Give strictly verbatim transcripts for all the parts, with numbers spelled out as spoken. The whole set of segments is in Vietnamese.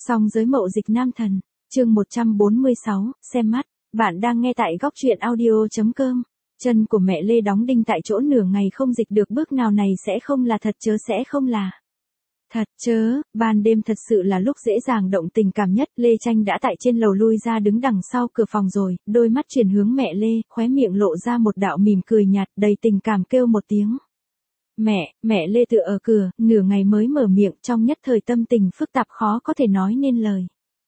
Song giới mậu dịch nam thần, chương một trăm bốn mươi sáu, xem mắt, bạn đang nghe tại góc truyện audio.com. Chân của mẹ Lê đóng đinh tại chỗ nửa ngày không dịch được bước nào này sẽ không là thật chớ sẽ không là. Thật chớ, ban đêm thật sự là lúc dễ dàng động tình cảm nhất, Lê Tranh đã tại trên lầu lui ra đứng đằng sau cửa phòng rồi, đôi mắt chuyển hướng mẹ Lê, khóe miệng lộ ra một đạo mỉm cười nhạt, đầy tình cảm kêu một tiếng. Mẹ, mẹ Lê tựa ở cửa, nửa ngày mới mở miệng, trong nhất thời tâm tình phức tạp khó có thể nói nên lời.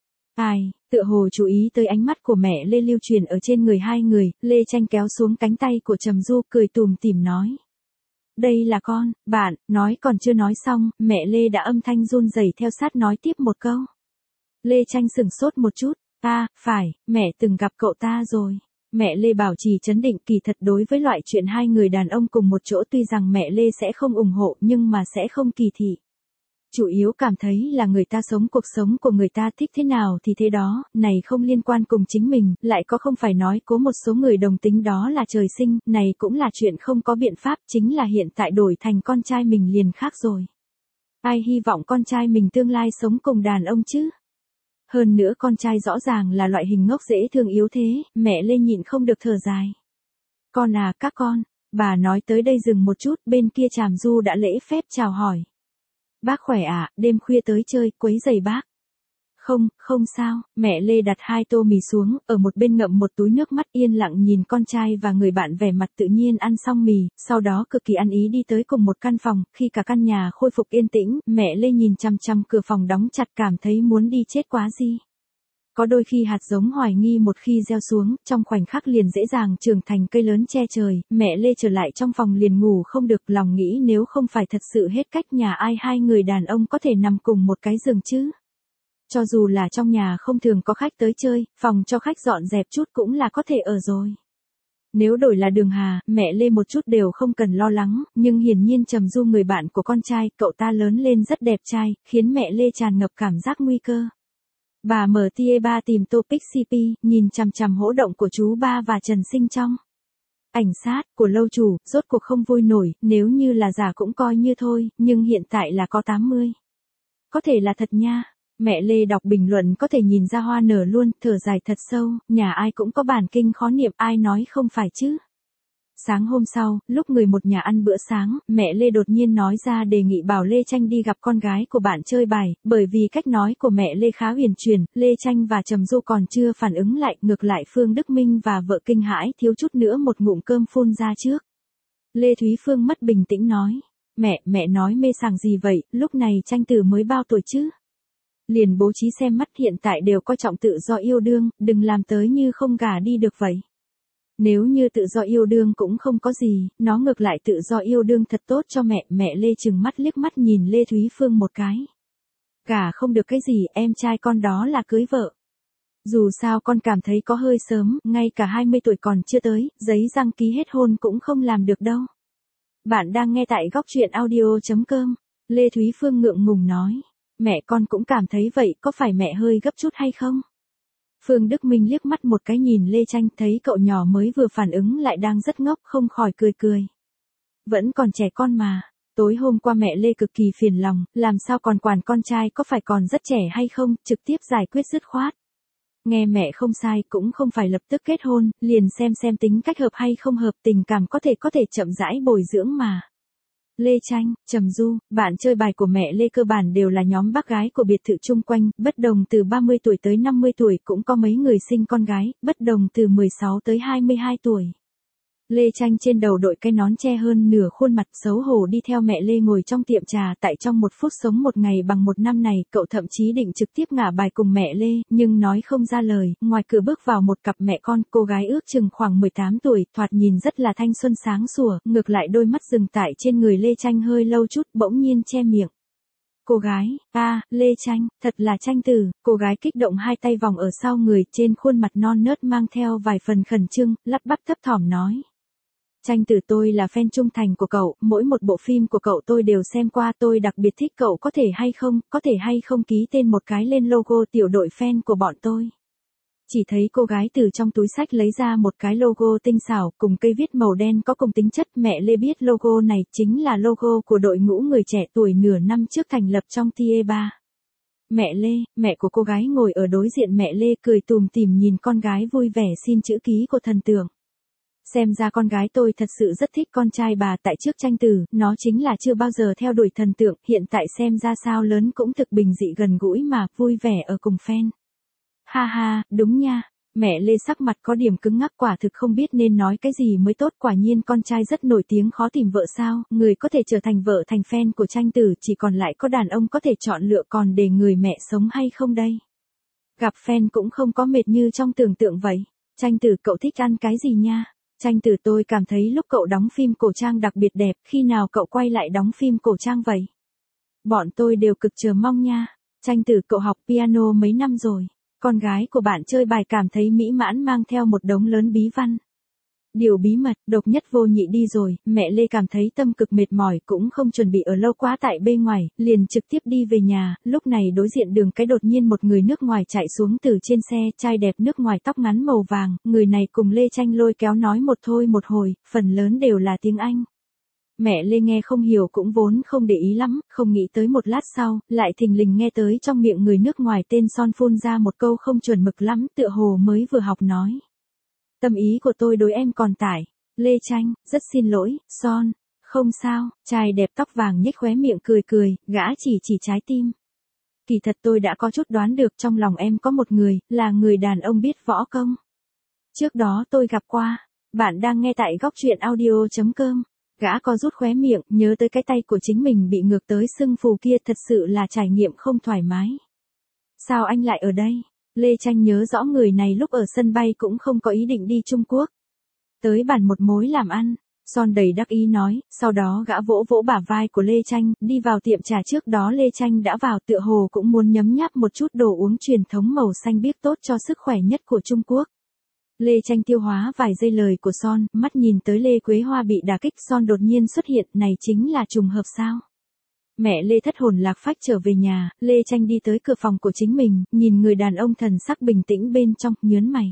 Ai, tựa hồ chú ý tới ánh mắt của mẹ Lê lưu truyền ở trên người hai người, Lê Tranh kéo xuống cánh tay của Trầm Du cười tùm tìm nói. Đây là con, bạn, nói còn chưa nói xong, mẹ Lê đã âm thanh run rẩy theo sát nói tiếp một câu. Lê Tranh sửng sốt một chút, à, phải, mẹ từng gặp cậu ta rồi. Mẹ Lê bảo trì trấn định, kỳ thật đối với loại chuyện hai người đàn ông cùng một chỗ tuy rằng mẹ Lê sẽ không ủng hộ nhưng mà sẽ không kỳ thị. Chủ yếu cảm thấy là người ta sống cuộc sống của người ta thích thế nào thì thế đó, này không liên quan cùng chính mình, lại có không phải nói cố một số người đồng tính đó là trời sinh, này cũng là chuyện không có biện pháp, chính là hiện tại đổi thành con trai mình liền khác rồi. Ai hy vọng con trai mình tương lai sống cùng đàn ông chứ? Hơn nữa con trai rõ ràng là loại hình ngốc dễ thương yếu thế, mẹ Lê nhịn không được thở dài. Con à, các con, bà nói tới đây dừng một chút, bên kia Tràm Du đã lễ phép chào hỏi. Bác khỏe ạ, à, đêm khuya tới chơi, quấy rầy bác. Không, không sao, mẹ Lê đặt hai tô mì xuống, ở một bên ngậm một túi nước mắt yên lặng nhìn con trai và người bạn vẻ mặt tự nhiên ăn xong mì, sau đó cực kỳ ăn ý đi tới cùng một căn phòng, khi cả căn nhà khôi phục yên tĩnh, mẹ Lê nhìn chằm chằm cửa phòng đóng chặt cảm thấy muốn đi chết quá gì. Có đôi khi hạt giống hoài nghi một khi gieo xuống, trong khoảnh khắc liền dễ dàng trưởng thành cây lớn che trời, mẹ Lê trở lại trong phòng liền ngủ không được, lòng nghĩ nếu không phải thật sự hết cách nhà ai hai người đàn ông có thể nằm cùng một cái giường chứ. Cho dù là trong nhà không thường có khách tới chơi, phòng cho khách dọn dẹp chút cũng là có thể ở rồi. Nếu đổi là Đường Hà, mẹ Lê một chút đều không cần lo lắng, nhưng hiển nhiên Trầm Du người bạn của con trai, cậu ta lớn lên rất đẹp trai, khiến mẹ Lê tràn ngập cảm giác nguy cơ. Bà mở tia ba tìm topic xê pê, nhìn chằm chằm hỗ động của chú ba và Trần Sinh trong. Ảnh sát của lâu chủ, rốt cuộc không vui nổi, nếu như là giả cũng coi như thôi, nhưng hiện tại là có tám mươi. Có thể là thật nha. Mẹ Lê đọc bình luận có thể nhìn ra hoa nở luôn, thở dài thật sâu, nhà ai cũng có bản kinh khó niệm, ai nói không phải chứ. Sáng hôm sau, lúc người một nhà ăn bữa sáng, mẹ Lê đột nhiên nói ra đề nghị bảo Lê Tranh đi gặp con gái của bạn chơi bài, bởi vì cách nói của mẹ Lê khá huyền chuyển, Lê Tranh và Trầm Du còn chưa phản ứng lại, ngược lại Phương Đức Minh và vợ kinh hãi thiếu chút nữa một ngụm cơm phun ra trước. Lê Thúy Phương mất bình tĩnh nói, mẹ, mẹ nói mê sảng gì vậy, lúc này Tranh Tử mới bao tuổi chứ? Liền bố trí xem mắt, hiện tại đều coi trọng tự do yêu đương, đừng làm tới như không gả đi được vậy. Nếu như tự do yêu đương cũng không có gì, nó ngược lại tự do yêu đương thật tốt cho mẹ, mẹ Lê trừng mắt liếc mắt nhìn Lê Thúy Phương một cái. Gả không được cái gì, em trai con đó là cưới vợ. Dù sao con cảm thấy có hơi sớm, ngay cả hai mươi tuổi còn chưa tới, giấy đăng ký hết hôn cũng không làm được đâu. Bạn đang nghe tại góc truyện audio.com, Lê Thúy Phương ngượng ngùng nói. Mẹ con cũng cảm thấy vậy, có phải mẹ hơi gấp chút hay không? Phương Đức Minh liếc mắt một cái nhìn Lê Tranh, thấy cậu nhỏ mới vừa phản ứng lại đang rất ngốc, không khỏi cười cười. Vẫn còn trẻ con mà. Tối hôm qua mẹ Lê cực kỳ phiền lòng, làm sao còn quản con trai có phải còn rất trẻ hay không, trực tiếp giải quyết dứt khoát. Nghe mẹ không sai, cũng không phải lập tức kết hôn, liền xem xem tính cách hợp hay không hợp, tình cảm có thể có thể chậm rãi bồi dưỡng mà. Lê Tranh, Trầm Du, bạn chơi bài của mẹ Lê cơ bản đều là nhóm bác gái của biệt thự chung quanh, bất đồng từ ba mươi tuổi tới năm mươi tuổi, cũng có mấy người sinh con gái, bất đồng từ mười sáu tới hai mươi hai tuổi. Lê Tranh trên đầu đội cái nón che hơn nửa khuôn mặt, xấu hổ đi theo mẹ Lê ngồi trong tiệm trà, tại trong một phút sống một ngày bằng một năm này, cậu thậm chí định trực tiếp ngả bài cùng mẹ Lê, nhưng nói không ra lời, ngoài cửa bước vào một cặp mẹ con, cô gái ước chừng khoảng mười tám tuổi, thoạt nhìn rất là thanh xuân sáng sủa, ngược lại đôi mắt dừng tại trên người Lê Tranh hơi lâu chút, bỗng nhiên che miệng. Cô gái, a, à, Lê Tranh, thật là Tranh Tử, cô gái kích động hai tay vòng ở sau người, trên khuôn mặt non nớt mang theo vài phần khẩn trương, lắp bắp thấp thỏm nói. Tranh Tử, tôi là fan trung thành của cậu, mỗi một bộ phim của cậu tôi đều xem qua, tôi đặc biệt thích cậu, có thể hay không, có thể hay không ký tên một cái lên logo tiểu đội fan của bọn tôi. Chỉ thấy cô gái từ trong túi xách lấy ra một cái logo tinh xảo, cùng cây viết màu đen có cùng tính chất, mẹ Lê biết logo này chính là logo của đội ngũ người trẻ tuổi nửa năm trước thành lập trong tia ba. Mẹ Lê, mẹ của cô gái ngồi ở đối diện mẹ Lê cười tùm tìm nhìn con gái vui vẻ xin chữ ký của thần tượng. Xem ra con gái tôi thật sự rất thích con trai bà, tại trước tranh tử, nó chính là chưa bao giờ theo đuổi thần tượng, hiện tại xem ra sao lớn cũng thực bình dị gần gũi mà, vui vẻ ở cùng fan. Ha ha, đúng nha. Mẹ Lê sắc mặt có điểm cứng ngắc, quả thực không biết nên nói cái gì mới tốt, quả nhiên con trai rất nổi tiếng khó tìm vợ sao, người có thể trở thành vợ thành fan của tranh tử chỉ còn lại có đàn ông có thể chọn lựa, còn để người mẹ sống hay không đây? Gặp fan cũng không có mệt như trong tưởng tượng vậy. Tranh tử cậu thích ăn cái gì nha? Tranh tử tôi cảm thấy lúc cậu đóng phim cổ trang đặc biệt đẹp, khi nào cậu quay lại đóng phim cổ trang vậy? Bọn tôi đều cực chờ mong nha. Tranh tử cậu học piano mấy năm rồi. Con gái của bạn chơi bài cảm thấy mỹ mãn mang theo một đống lớn bí văn. Điều bí mật, độc nhất vô nhị đi rồi, mẹ Lê cảm thấy tâm cực mệt mỏi cũng không chuẩn bị ở lâu quá tại bên ngoài, liền trực tiếp đi về nhà, lúc này đối diện đường cái đột nhiên một người nước ngoài chạy xuống từ trên xe, trai đẹp nước ngoài tóc ngắn màu vàng, người này cùng Lê Tranh lôi kéo nói một thôi một hồi, phần lớn đều là tiếng Anh. Mẹ Lê nghe không hiểu cũng vốn không để ý lắm, không nghĩ tới một lát sau, lại thình lình nghe tới trong miệng người nước ngoài tên Son phun ra một câu không chuẩn mực lắm, tựa hồ mới vừa học nói. Tâm ý của tôi đối em còn tải. Lê Tranh, rất xin lỗi, Son. Không sao, trai đẹp tóc vàng nhếch khóe miệng cười cười, gã chỉ chỉ trái tim. Kỳ thật tôi đã có chút đoán được trong lòng em có một người, là người đàn ông biết võ công. Trước đó tôi gặp qua, bạn đang nghe tại góc truyện audio chấm com. Gã có rút khóe miệng, nhớ tới cái tay của chính mình bị ngược tới sưng phù kia, thật sự là trải nghiệm không thoải mái. Sao anh lại ở đây? Lê Tranh nhớ rõ người này lúc ở sân bay cũng không có ý định đi Trung Quốc. Tới bàn một mối làm ăn, Son đầy đắc ý nói, sau đó gã vỗ vỗ bả vai của Lê Tranh, đi vào tiệm trà trước đó Lê Tranh đã vào, tựa hồ cũng muốn nhấm nháp một chút đồ uống truyền thống màu xanh biếc tốt cho sức khỏe nhất của Trung Quốc. Lê Tranh tiêu hóa vài giây lời của Son, mắt nhìn tới Lê Quế Hoa bị đả kích, Son đột nhiên xuất hiện, này chính là trùng hợp sao? Mẹ Lê thất hồn lạc phách trở về nhà, Lê Tranh đi tới cửa phòng của chính mình, nhìn người đàn ông thần sắc bình tĩnh bên trong, nhớn mày.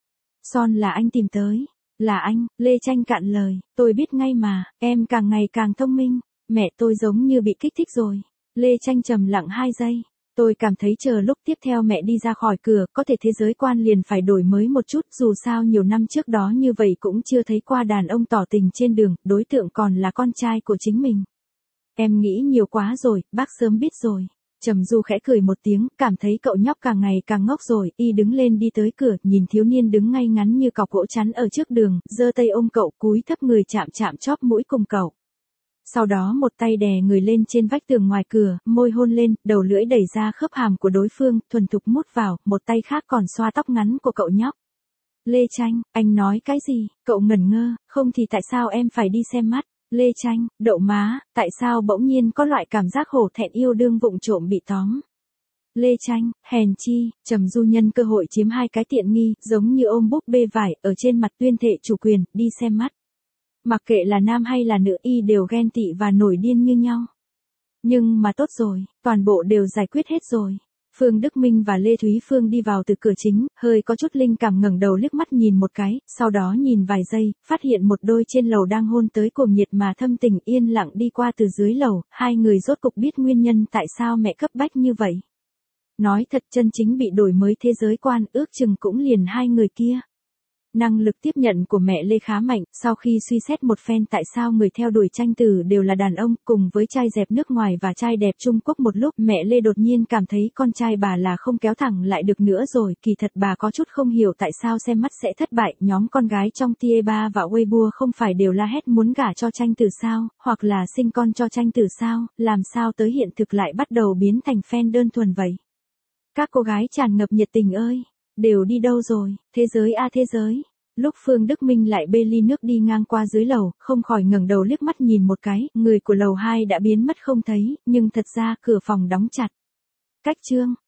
Son là anh tìm tới. Là anh, Lê Tranh cạn lời, tôi biết ngay mà, em càng ngày càng thông minh. Mẹ tôi giống như bị kích thích rồi. Lê Tranh trầm lặng hai giây. Tôi cảm thấy chờ lúc tiếp theo mẹ đi ra khỏi cửa, có thể thế giới quan liền phải đổi mới một chút, dù sao nhiều năm trước đó như vậy cũng chưa thấy qua đàn ông tỏ tình trên đường, đối tượng còn là con trai của chính mình. Em nghĩ nhiều quá rồi, bác sớm biết rồi. Trầm Du khẽ cười một tiếng, cảm thấy cậu nhóc càng ngày càng ngốc rồi, y đứng lên đi tới cửa, nhìn thiếu niên đứng ngay ngắn như cọc gỗ chắn ở trước đường, giơ tay ôm cậu, cúi thấp người chạm chạm chóp mũi cùng cậu. Sau đó một tay đè người lên trên vách tường ngoài cửa, môi hôn lên, đầu lưỡi đẩy ra khớp hàm của đối phương, thuần thục mút vào, một tay khác còn xoa tóc ngắn của cậu nhóc. Lê Tranh, anh nói cái gì? Cậu ngẩn ngơ, không thì tại sao em phải đi xem mắt? Lê Tranh, đậu má, tại sao bỗng nhiên có loại cảm giác hổ thẹn yêu đương vụng trộm bị tóm? Lê Tranh, hèn chi, Trầm Du nhân cơ hội chiếm hai cái tiện nghi, giống như ôm búp bê vải, ở trên mặt tuyên thệ chủ quyền, đi xem mắt. Mặc kệ là nam hay là nữ y đều ghen tị và nổi điên như nhau. Nhưng mà tốt rồi, toàn bộ đều giải quyết hết rồi. Phương Đức Minh và Lê Thúy Phương đi vào từ cửa chính, hơi có chút linh cảm ngẩng đầu liếc mắt nhìn một cái, sau đó nhìn vài giây, phát hiện một đôi trên lầu đang hôn tới cuồng nhiệt mà thâm tình, yên lặng đi qua từ dưới lầu, hai người rốt cục biết nguyên nhân tại sao mẹ cấp bách như vậy. Nói thật, chân chính bị đổi mới thế giới quan, ước chừng cũng liền hai người kia. Năng lực tiếp nhận của mẹ Lê khá mạnh, sau khi suy xét một phen tại sao người theo đuổi tranh tử đều là đàn ông, cùng với trai dẹp nước ngoài và trai đẹp Trung Quốc một lúc, mẹ Lê đột nhiên cảm thấy con trai bà là không kéo thẳng lại được nữa rồi, kỳ thật bà có chút không hiểu tại sao xem mắt sẽ thất bại, nhóm con gái trong Tie Ba và Weibo không phải đều la hét muốn gả cho tranh tử sao, hoặc là sinh con cho tranh tử sao, làm sao tới hiện thực lại bắt đầu biến thành fan đơn thuần vậy. Các cô gái tràn ngập nhiệt tình ơi! Đều đi đâu rồi, thế giới a à thế giới. Lúc Phương Đức Minh lại bê ly nước đi ngang qua dưới lầu, không khỏi ngẩng đầu liếc mắt nhìn một cái, người của lầu hai đã biến mất không thấy, nhưng thật ra cửa phòng đóng chặt. Cách chương